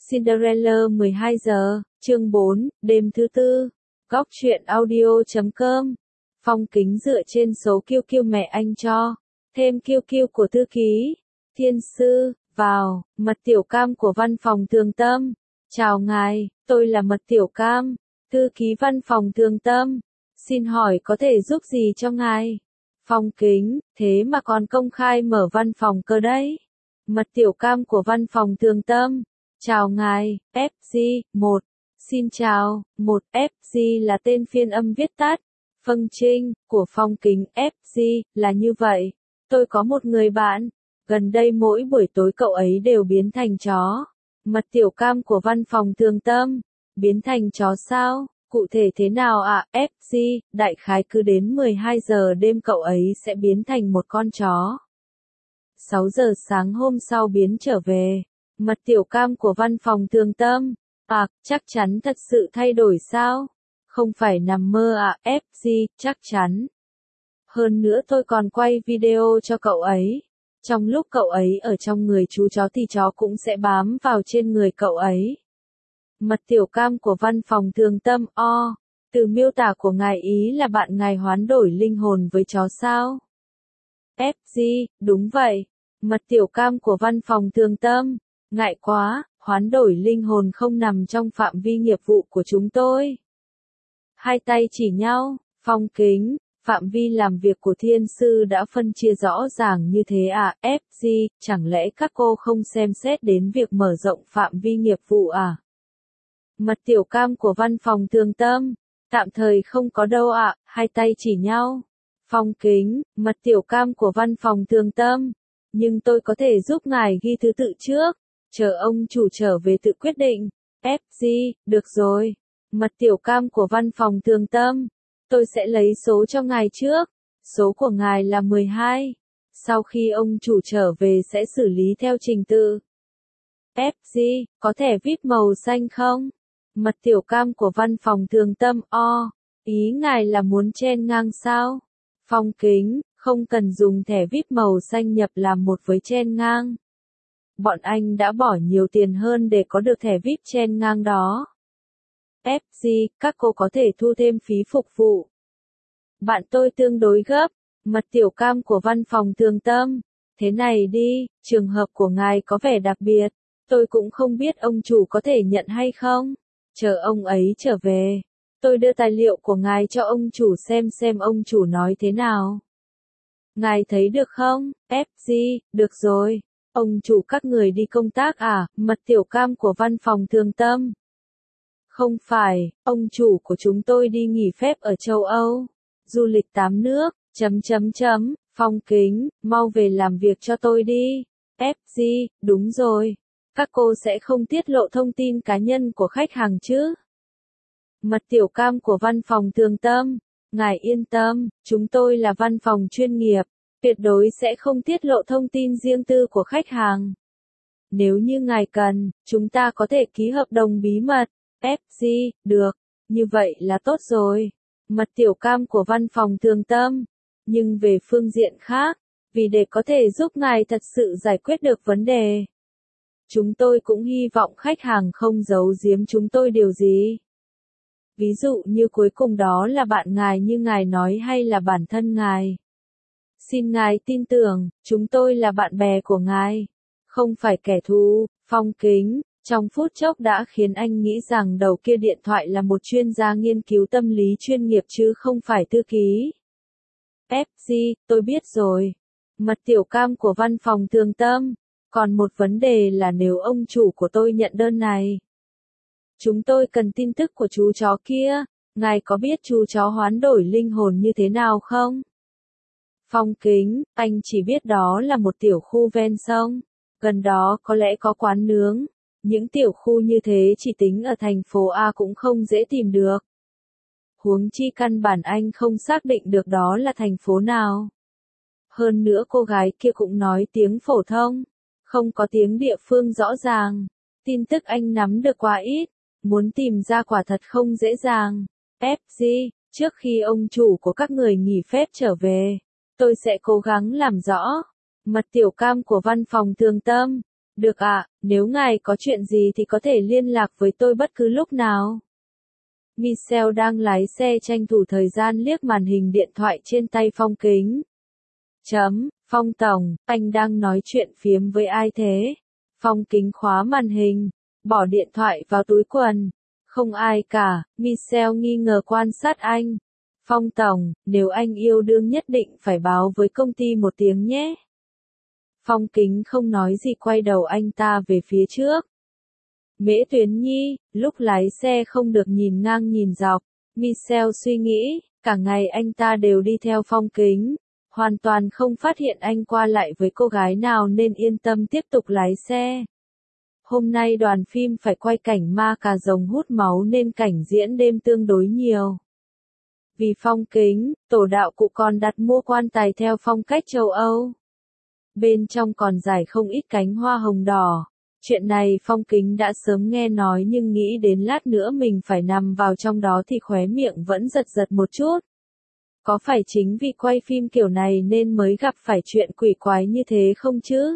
Cinderella 12 giờ, chương 4, đêm thứ tư. Góc truyện audio.com. Phong Kính dựa trên số kiêu kiêu mẹ anh cho, thêm kiêu kiêu của thư ký, thiên sư, vào, mật tiểu cam của văn phòng Thường Tâm. Chào ngài, tôi là mật tiểu cam, thư ký văn phòng Thường Tâm. Xin hỏi có thể giúp gì cho ngài? Phong Kính, thế mà còn công khai mở văn phòng cơ đấy. Mật tiểu cam của văn phòng Thường Tâm. Chào ngài, FG, 1. Xin chào, 1. FG là tên phiên âm viết tắt. Phân Trinh, của Phong Kính, FG, là như vậy. Tôi có một người bạn. Gần đây mỗi buổi tối cậu ấy đều biến thành chó. Mật tiểu cam của văn phòng Thường Tâm. Biến thành chó sao? Cụ thể thế nào ạ? FG, đại khái cứ đến 12 giờ đêm cậu ấy sẽ biến thành một con chó. 6 giờ sáng hôm sau biến trở về. Mật tiểu cam của văn phòng Thường Tâm. Chắc chắn thật sự thay đổi sao? Không phải nằm mơ FG, chắc chắn. Hơn nữa tôi còn quay video cho cậu ấy. Trong lúc cậu ấy ở trong người chú chó thì chó cũng sẽ bám vào trên người cậu ấy. Mật tiểu cam của văn phòng Thường Tâm. Từ miêu tả của ngài ý là bạn ngài hoán đổi linh hồn với chó sao? FG, đúng vậy. Mật tiểu cam của văn phòng Thường Tâm. Ngại quá, hoán đổi linh hồn không nằm trong phạm vi nghiệp vụ của chúng tôi. Hai tay chỉ nhau, Phong Kính, phạm vi làm việc của thiên sư đã phân chia rõ ràng như thế à? FG, chẳng lẽ các cô không xem xét đến việc mở rộng phạm vi nghiệp vụ à? Mật tiểu cam của văn phòng Thường Tâm. Tạm thời không có đâu ạ, hai tay chỉ nhau. Phong Kính, mật tiểu cam của văn phòng Thường Tâm. Nhưng tôi có thể giúp ngài ghi thứ tự trước. Chờ ông chủ trở về tự quyết định. FG, được rồi. Mật tiểu cam của văn phòng Thường Tâm. Tôi sẽ lấy số cho ngài trước. Số của ngài là 12. Sau khi ông chủ trở về sẽ xử lý theo trình tự. FG, có thẻ VIP màu xanh không? Mật tiểu cam của văn phòng Thường Tâm. Ý ngài là muốn chen ngang sao? Phong Kính, không cần dùng thẻ VIP màu xanh nhập làm một với chen ngang. Bọn anh đã bỏ nhiều tiền hơn để có được thẻ VIP chen ngang đó. FG, các cô có thể thu thêm phí phục vụ. Bạn tôi tương đối gấp. Mật tiểu cam của văn phòng Thường Tâm. Thế này đi, trường hợp của ngài có vẻ đặc biệt. Tôi cũng không biết ông chủ có thể nhận hay không. Chờ ông ấy trở về. Tôi đưa tài liệu của ngài cho ông chủ xem ông chủ nói thế nào. Ngài thấy được không? FG, được rồi. Ông chủ các người đi công tác à? Mật tiểu cam của văn phòng Thường Tâm. Không phải, ông chủ của chúng tôi đi nghỉ phép ở châu Âu. Du lịch 8 nước, Phong Kính, mau về làm việc cho tôi đi. FG, đúng rồi. Các cô sẽ không tiết lộ thông tin cá nhân của khách hàng chứ? Mật tiểu cam của văn phòng Thường Tâm. Ngài yên tâm, chúng tôi là văn phòng chuyên nghiệp. Tuyệt đối sẽ không tiết lộ thông tin riêng tư của khách hàng. Nếu như ngài cần, chúng ta có thể ký hợp đồng bí mật. FG, được, như vậy là tốt rồi. Mật tiểu cam của văn phòng Thường Tâm. Nhưng về phương diện khác, vì để có thể giúp ngài thật sự giải quyết được vấn đề, chúng tôi cũng hy vọng khách hàng không giấu giếm chúng tôi điều gì. Ví dụ như cuối cùng đó là bạn ngài như ngài nói hay là bản thân ngài. Xin ngài tin tưởng, chúng tôi là bạn bè của ngài, không phải kẻ thù. Phong Kính, trong phút chốc đã khiến anh nghĩ rằng đầu kia điện thoại là một chuyên gia nghiên cứu tâm lý chuyên nghiệp chứ không phải thư ký. FG, tôi biết rồi. Mật tiểu cam của văn phòng Thường Tâm. Còn một vấn đề là nếu ông chủ của tôi nhận đơn này, chúng tôi cần tin tức của chú chó kia. Ngài có biết chú chó hoán đổi linh hồn như thế nào không? Phong Kính, anh chỉ biết đó là một tiểu khu ven sông. Gần đó có lẽ có quán nướng. Những tiểu khu như thế chỉ tính ở thành phố A cũng không dễ tìm được. Huống chi căn bản anh không xác định được đó là thành phố nào. Hơn nữa cô gái kia cũng nói tiếng phổ thông, không có tiếng địa phương rõ ràng. Tin tức anh nắm được quá ít, muốn tìm ra quả thật không dễ dàng. FG, trước khi ông chủ của các người nghỉ phép trở về, tôi sẽ cố gắng làm rõ. Mật tiểu cam của văn phòng Thường Tâm. Được ạ, nếu ngài có chuyện gì thì có thể liên lạc với tôi bất cứ lúc nào. Michelle đang lái xe tranh thủ thời gian liếc màn hình điện thoại trên tay Phong Kính. Phong Tổng, anh đang nói chuyện phiếm với ai thế? Phong Kính khóa màn hình, bỏ điện thoại vào túi quần. Không ai cả, Michelle nghi ngờ quan sát anh. Phong Tổng, nếu anh yêu đương nhất định phải báo với công ty một tiếng nhé. Phong Kính không nói gì quay đầu anh ta về phía trước. Mễ Tuyến Nhi, lúc lái xe không được nhìn ngang nhìn dọc. Michelle suy nghĩ, cả ngày anh ta đều đi theo Phong Kính. Hoàn toàn không phát hiện anh qua lại với cô gái nào nên yên tâm tiếp tục lái xe. Hôm nay đoàn phim phải quay cảnh ma cà rồng hút máu nên cảnh diễn đêm tương đối nhiều. Vì Phong Kính, tổ đạo cụ còn đặt mua quan tài theo phong cách châu Âu. Bên trong còn rải không ít cánh hoa hồng đỏ. Chuyện này Phong Kính đã sớm nghe nói nhưng nghĩ đến lát nữa mình phải nằm vào trong đó thì khóe miệng vẫn giật giật một chút. Có phải chính vì quay phim kiểu này nên mới gặp phải chuyện quỷ quái như thế không chứ?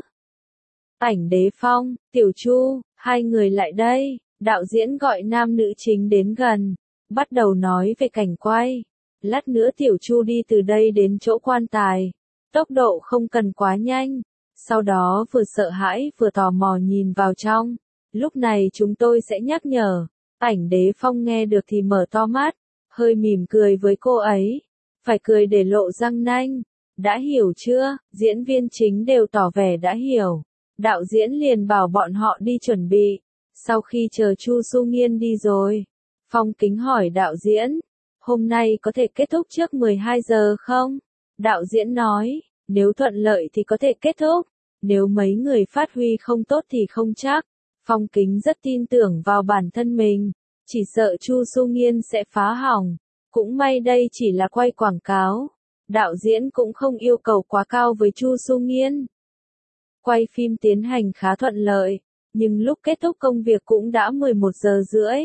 Ảnh Đế Phong, Tiểu Chu, hai người lại đây, đạo diễn gọi nam nữ chính đến gần, bắt đầu nói về cảnh quay. Lát nữa Tiểu Chu đi từ đây đến chỗ quan tài, tốc độ không cần quá nhanh. Sau đó vừa sợ hãi vừa tò mò nhìn vào trong. Lúc này chúng tôi sẽ nhắc nhở. Ảnh Đế Phong nghe được thì mở to mắt, hơi mỉm cười với cô ấy. Phải cười để lộ răng nanh. Đã hiểu chưa? Diễn viên chính đều tỏ vẻ đã hiểu. Đạo diễn liền bảo bọn họ đi chuẩn bị. Sau khi chờ Chu Su Nghiên đi rồi, Phong Kính hỏi đạo diễn, hôm nay có thể kết thúc trước 12 giờ không? Đạo diễn nói, nếu thuận lợi thì có thể kết thúc, nếu mấy người phát huy không tốt thì không chắc. Phong Kính rất tin tưởng vào bản thân mình, chỉ sợ Chu Su Nghiên sẽ phá hỏng. Cũng may đây chỉ là quay quảng cáo. Đạo diễn cũng không yêu cầu quá cao với Chu Su Nghiên. Quay phim tiến hành khá thuận lợi, nhưng lúc kết thúc công việc cũng đã 11 giờ rưỡi.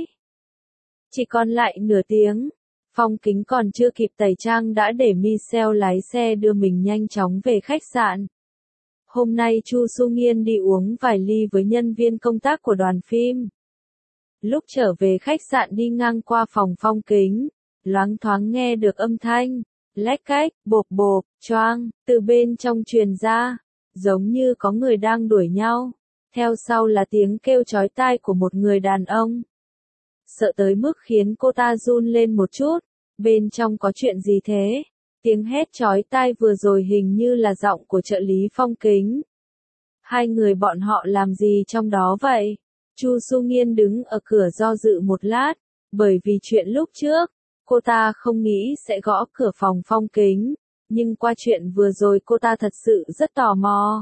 Chỉ còn lại nửa tiếng. Phong Kính còn chưa kịp tẩy trang đã để Michelle lái xe đưa mình nhanh chóng về khách sạn. Hôm nay Chu Su Nghiên đi uống vài ly với nhân viên công tác của đoàn phim. Lúc trở về khách sạn đi ngang qua phòng Phong Kính, loáng thoáng nghe được âm thanh, lách cách, bộp bộp, choang, từ bên trong truyền ra, giống như có người đang đuổi nhau. Theo sau là tiếng kêu chói tai của một người đàn ông. Sợ tới mức khiến cô ta run lên một chút. Bên trong có chuyện gì thế? Tiếng hét chói tai vừa rồi hình như là giọng của trợ lý Phong Kính. Hai người bọn họ làm gì trong đó vậy? Chu Su Nghiên đứng ở cửa do dự một lát, bởi vì chuyện lúc trước, cô ta không nghĩ sẽ gõ cửa phòng Phong Kính, nhưng qua chuyện vừa rồi cô ta thật sự rất tò mò.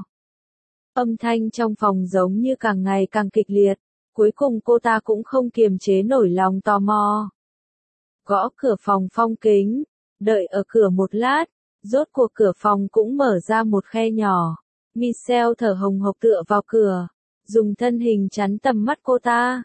Âm thanh trong phòng giống như càng ngày càng kịch liệt, cuối cùng cô ta cũng không kiềm chế nổi lòng tò mò. Gõ cửa phòng Phong Kính, đợi ở cửa một lát, rốt cuộc cửa phòng cũng mở ra một khe nhỏ. Michelle thở hồng hộc tựa vào cửa, dùng thân hình chắn tầm mắt cô ta.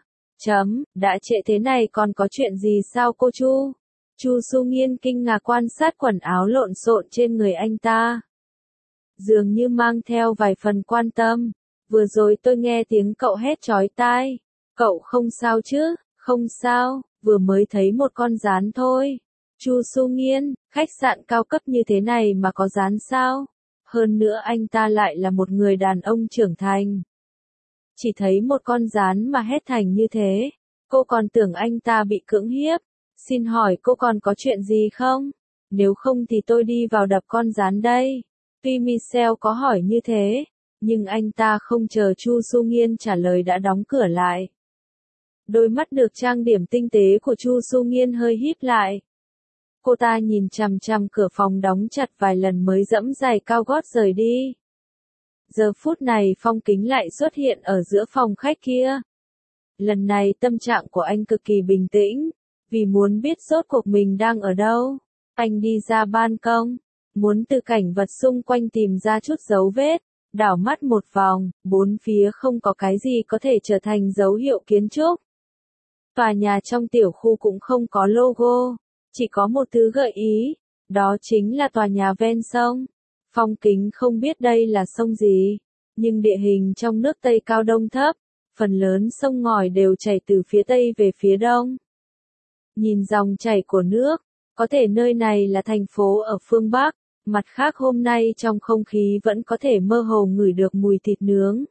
Đã trễ thế này còn có chuyện gì sao cô Chu? Chu Su Nghiên kinh ngạc quan sát quần áo lộn xộn trên người anh ta. Dường như mang theo vài phần quan tâm. Vừa rồi tôi nghe tiếng cậu hét chói tai. Cậu không sao chứ? Không sao, vừa mới thấy một con gián thôi. Chu Su Nghiên, khách sạn cao cấp như thế này mà có gián sao? Hơn nữa anh ta lại là một người đàn ông trưởng thành. Chỉ thấy một con gián mà hét thành như thế. Cô còn tưởng anh ta bị cưỡng hiếp. Xin hỏi cô còn có chuyện gì không? Nếu không thì tôi đi vào đập con gián đây. Tuy Michelle có hỏi như thế, nhưng anh ta không chờ Chu Su Nghiên trả lời đã đóng cửa lại. Đôi mắt được trang điểm tinh tế của Chu Su Nghiên hơi híp lại. Cô ta nhìn chằm chằm cửa phòng đóng chặt vài lần mới giẫm giày cao gót rời đi. Giờ phút này Phong Kính lại xuất hiện ở giữa phòng khách kia. Lần này tâm trạng của anh cực kỳ bình tĩnh, vì muốn biết rốt cuộc mình đang ở đâu. Anh đi ra ban công, muốn từ cảnh vật xung quanh tìm ra chút dấu vết, đảo mắt một vòng, bốn phía không có cái gì có thể trở thành dấu hiệu kiến trúc. Tòa nhà trong tiểu khu cũng không có logo, chỉ có một thứ gợi ý, đó chính là tòa nhà ven sông. Phong Kính không biết đây là sông gì, Nhưng địa hình trong nước Tây cao đông thấp, phần lớn sông ngòi đều chảy từ phía Tây về phía Đông. Nhìn dòng chảy của nước, có thể nơi này là thành phố ở phương Bắc, mặt khác hôm nay trong không khí vẫn có thể mơ hồ ngửi được mùi thịt nướng.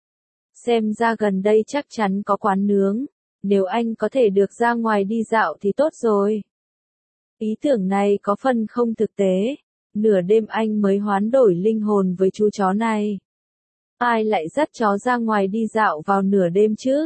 Xem ra gần đây chắc chắn có quán nướng, nếu anh có thể được ra ngoài đi dạo thì tốt rồi. Ý tưởng này có phần không thực tế, nửa đêm anh mới hoán đổi linh hồn với chú chó này. Ai lại dắt chó ra ngoài đi dạo vào nửa đêm chứ?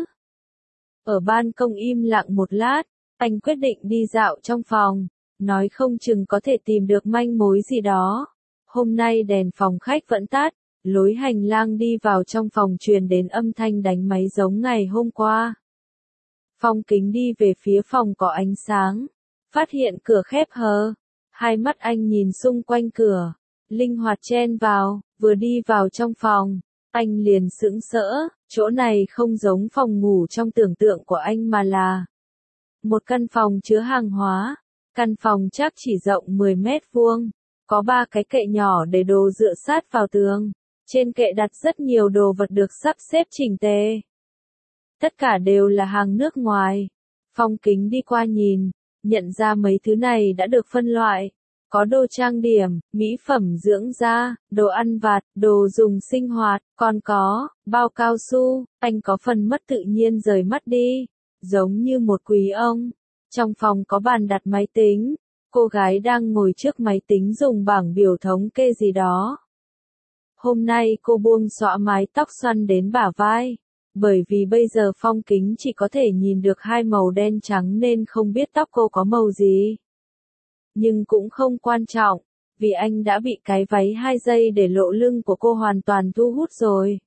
Ở ban công im lặng một lát, anh quyết định đi dạo trong phòng, nói không chừng có thể tìm được manh mối gì đó. Hôm nay đèn phòng khách vẫn tắt, lối hành lang đi vào trong phòng truyền đến âm thanh đánh máy giống ngày hôm qua. Phong Kính đi về phía phòng có ánh sáng, phát hiện cửa khép hờ. Hai mắt anh nhìn xung quanh cửa, linh hoạt chen vào, vừa đi vào trong phòng, anh liền sững sỡ, chỗ này không giống phòng ngủ trong tưởng tượng của anh mà là một căn phòng chứa hàng hóa. Căn phòng chắc chỉ rộng 10 mét vuông, có 3 cái kệ nhỏ để đồ dựa sát vào tường. Trên kệ đặt rất nhiều đồ vật được sắp xếp chỉnh tề. Tất cả đều là hàng nước ngoài. Phong Kính đi qua nhìn, nhận ra mấy thứ này đã được phân loại. Có đồ trang điểm, mỹ phẩm dưỡng da, đồ ăn vặt, đồ dùng sinh hoạt, còn có bao cao su. Anh có phần mất tự nhiên rời mắt đi, giống như một quý ông. Trong phòng có bàn đặt máy tính, cô gái đang ngồi trước máy tính dùng bảng biểu thống kê gì đó. Hôm nay cô buông xõa mái tóc xoăn đến bả vai, bởi vì bây giờ Phong Kính chỉ có thể nhìn được hai màu đen trắng nên không biết tóc cô có màu gì. Nhưng cũng không quan trọng, vì anh đã bị cái váy 2 giây để lộ lưng của cô hoàn toàn thu hút rồi.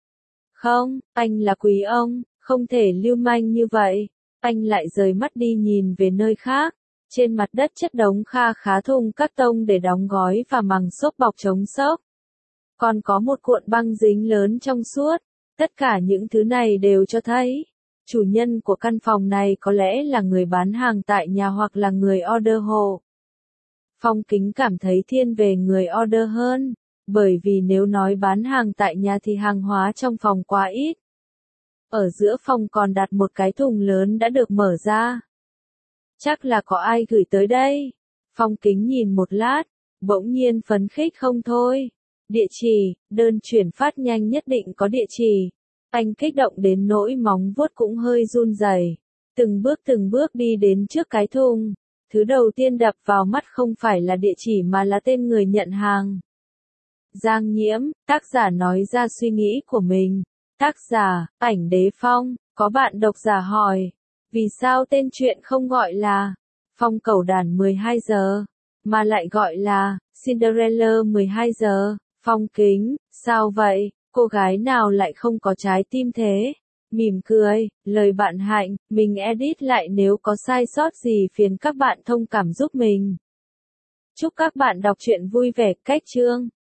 Không, anh là quý ông, không thể lưu manh như vậy. Anh lại rời mắt đi nhìn về nơi khác. Trên mặt đất chất đống kha khá thùng cắt tông để đóng gói và màng xốp bọc chống xốc. Còn có một cuộn băng dính lớn trong suốt. Tất cả những thứ này đều cho thấy, chủ nhân của căn phòng này có lẽ là người bán hàng tại nhà hoặc là người order hộ. Phong Kính cảm thấy thiên về người order hơn, bởi vì nếu nói bán hàng tại nhà thì hàng hóa trong phòng quá ít. Ở giữa phòng còn đặt một cái thùng lớn đã được mở ra. Chắc là có ai gửi tới đây. Phong Kính nhìn một lát, bỗng nhiên phấn khích không thôi. Địa chỉ, đơn chuyển phát nhanh nhất định có địa chỉ. Anh kích động đến nỗi móng vuốt cũng hơi run rẩy. Từng bước đi đến trước cái thùng. Thứ đầu tiên đập vào mắt không phải là địa chỉ mà là tên người nhận hàng. Giang Nhiễm, tác giả nói ra suy nghĩ của mình. Tác giả, Ảnh Đế Phong, có bạn độc giả hỏi, vì sao tên truyện không gọi là Phong Cẩu Đản 12 giờ, mà lại gọi là Cinderella 12 giờ, Phong Kính, sao vậy, cô gái nào lại không có trái tim thế? Mỉm cười, lời bạn Hạnh, mình edit lại nếu có sai sót gì phiền các bạn thông cảm giúp mình. Chúc các bạn đọc truyện vui vẻ, cách chương.